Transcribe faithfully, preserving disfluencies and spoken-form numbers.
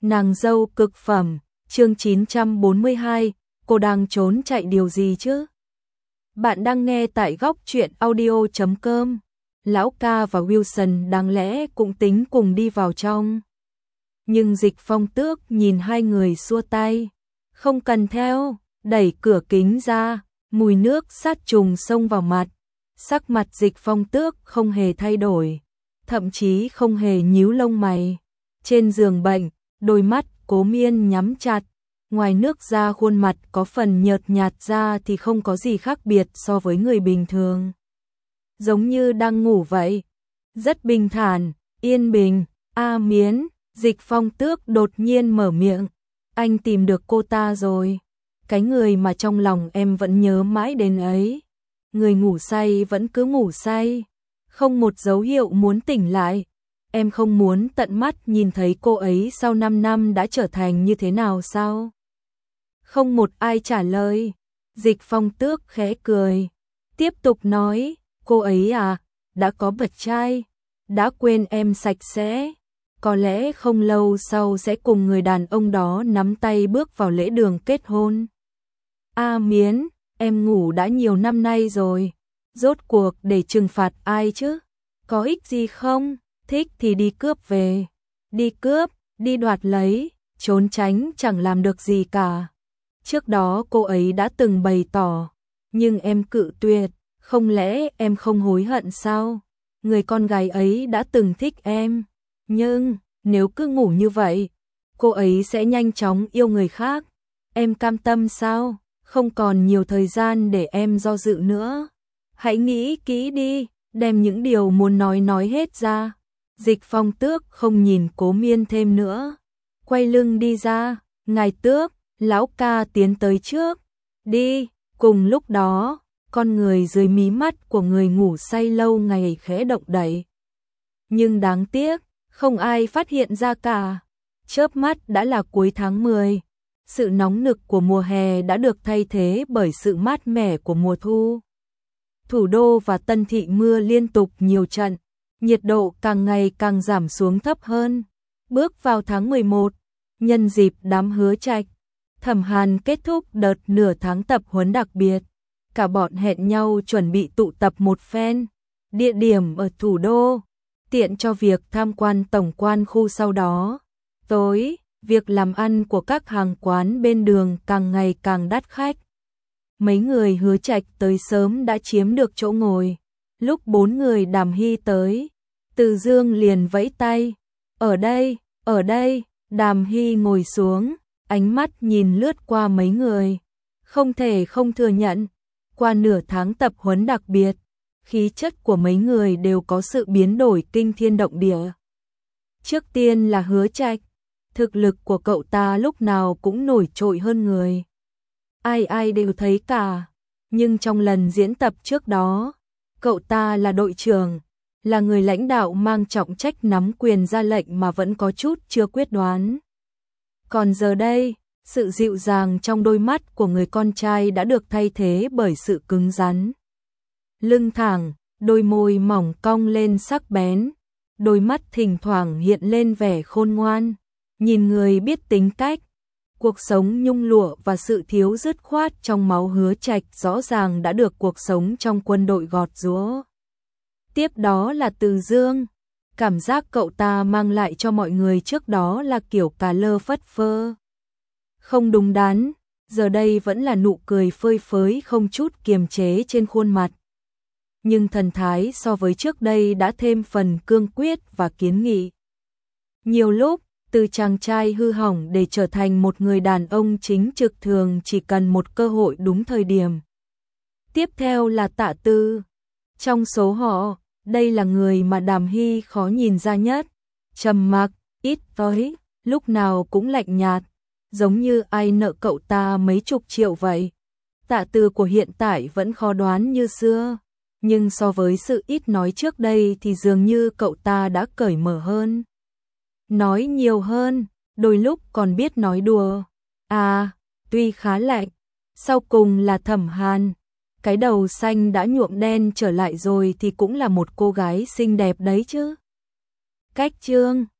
Nàng dâu cực phẩm, chương chín trăm bốn mươi hai, cô đang trốn chạy điều gì chứ? Bạn đang nghe tại góc truyện audio chấm com. Lão ca và Wilson đáng lẽ cũng tính cùng đi vào trong. Nhưng Dịch Phong Tước nhìn hai người xua tay. Không cần theo, đẩy cửa kính ra, mùi nước sát trùng xông vào mặt. Sắc mặt Dịch Phong Tước không hề thay đổi, thậm chí không hề nhíu lông mày. Trên giường bệnh, đôi mắt Cố Miên nhắm chặt, ngoài nước ra khuôn mặt có phần nhợt nhạt ra thì không có gì khác biệt so với người bình thường. Giống như đang ngủ vậy. Rất bình thản, yên bình. A Miến, Dịch Phong Tước đột nhiên mở miệng. Anh tìm được cô ta rồi. Cái người mà trong lòng em vẫn nhớ mãi đến ấy. Người ngủ say vẫn cứ ngủ say. Không một dấu hiệu muốn tỉnh lại. Em không muốn tận mắt nhìn thấy cô ấy sau năm năm đã trở thành như thế nào sao? Không một ai trả lời. Dịch Phong Tước khẽ cười. Tiếp tục nói, cô ấy à, đã có bạn trai, đã quên em sạch sẽ. Có lẽ không lâu sau sẽ cùng người đàn ông đó nắm tay bước vào lễ đường kết hôn. A Miến, em ngủ đã nhiều năm nay rồi. Rốt cuộc để trừng phạt ai chứ? Có ích gì không? Thích thì đi cướp về. Đi cướp, đi đoạt lấy, trốn tránh chẳng làm được gì cả. Trước đó cô ấy đã từng bày tỏ, nhưng em cự tuyệt. Không lẽ em không hối hận sao? Người con gái ấy đã từng thích em. Nhưng, nếu cứ ngủ như vậy, cô ấy sẽ nhanh chóng yêu người khác. Em cam tâm sao? Không còn nhiều thời gian để em do dự nữa. Hãy nghĩ kỹ đi, đem những điều muốn nói nói hết ra. Dịch Phong Tước không nhìn Cố Miên thêm nữa. Quay lưng đi ra, ngài Tước, lão ca tiến tới trước. Đi, cùng lúc đó, con người dưới mí mắt của người ngủ say lâu ngày khẽ động đậy. Nhưng đáng tiếc, không ai phát hiện ra cả. Chớp mắt đã là cuối tháng mười. Sự nóng nực của mùa hè đã được thay thế bởi sự mát mẻ của mùa thu. Thủ đô và Tân Thị mưa liên tục nhiều trận, nhiệt độ càng ngày càng giảm xuống thấp hơn. Bước vào tháng mười một, nhân dịp đám Hứa Trạch, Thẩm Hàn kết thúc đợt nửa tháng tập huấn đặc biệt. Cả bọn hẹn nhau chuẩn bị tụ tập một phen, địa điểm ở thủ đô, tiện cho việc tham quan tổng quan khu sau đó. Tối, việc làm ăn của các hàng quán bên đường càng ngày càng đắt khách. Mấy người Hứa Trạch tới sớm đã chiếm được chỗ ngồi. Lúc bốn người Đàm Hy tới, Từ Dương liền vẫy tay. Ở đây, ở đây, Đàm Hy ngồi xuống, ánh mắt nhìn lướt qua mấy người. Không thể không thừa nhận, qua nửa tháng tập huấn đặc biệt, khí chất của mấy người đều có sự biến đổi kinh thiên động địa. Trước tiên là Hứa Trạch, thực lực của cậu ta lúc nào cũng nổi trội hơn người. Ai ai đều thấy cả, nhưng trong lần diễn tập trước đó, cậu ta là đội trưởng, là người lãnh đạo mang trọng trách nắm quyền ra lệnh mà vẫn có chút chưa quyết đoán. Còn giờ đây, sự dịu dàng trong đôi mắt của người con trai đã được thay thế bởi sự cứng rắn. Lưng thẳng, đôi môi mỏng cong lên sắc bén, đôi mắt thỉnh thoảng hiện lên vẻ khôn ngoan, nhìn người biết tính cách. Cuộc sống nhung lụa và sự thiếu dứt khoát trong máu Hứa Trạch rõ ràng đã được cuộc sống trong quân đội gọt giũa. Tiếp đó là Từ Dương, cảm giác cậu ta mang lại cho mọi người trước đó là kiểu cà lơ phất phơ. Không đúng đắn, giờ đây vẫn là nụ cười phơi phới không chút kiềm chế trên khuôn mặt. Nhưng thần thái so với trước đây đã thêm phần cương quyết và kiến nghị. Nhiều lúc, từ chàng trai hư hỏng để trở thành một người đàn ông chính trực thường chỉ cần một cơ hội đúng thời điểm. Tiếp theo là Tạ Tư. Trong số họ, đây là người mà Đàm Hy khó nhìn ra nhất. Trầm mặc, ít nói, lúc nào cũng lạnh nhạt, giống như ai nợ cậu ta mấy chục triệu vậy. Tạ Tư của hiện tại vẫn khó đoán như xưa, nhưng so với sự ít nói trước đây thì dường như cậu ta đã cởi mở hơn. Nói nhiều hơn, đôi lúc còn biết nói đùa. À, tuy khá lạnh. Sau cùng là Thẩm Hàn. Cái đầu xanh đã nhuộm đen trở lại rồi thì cũng là một cô gái xinh đẹp đấy chứ. Cách chương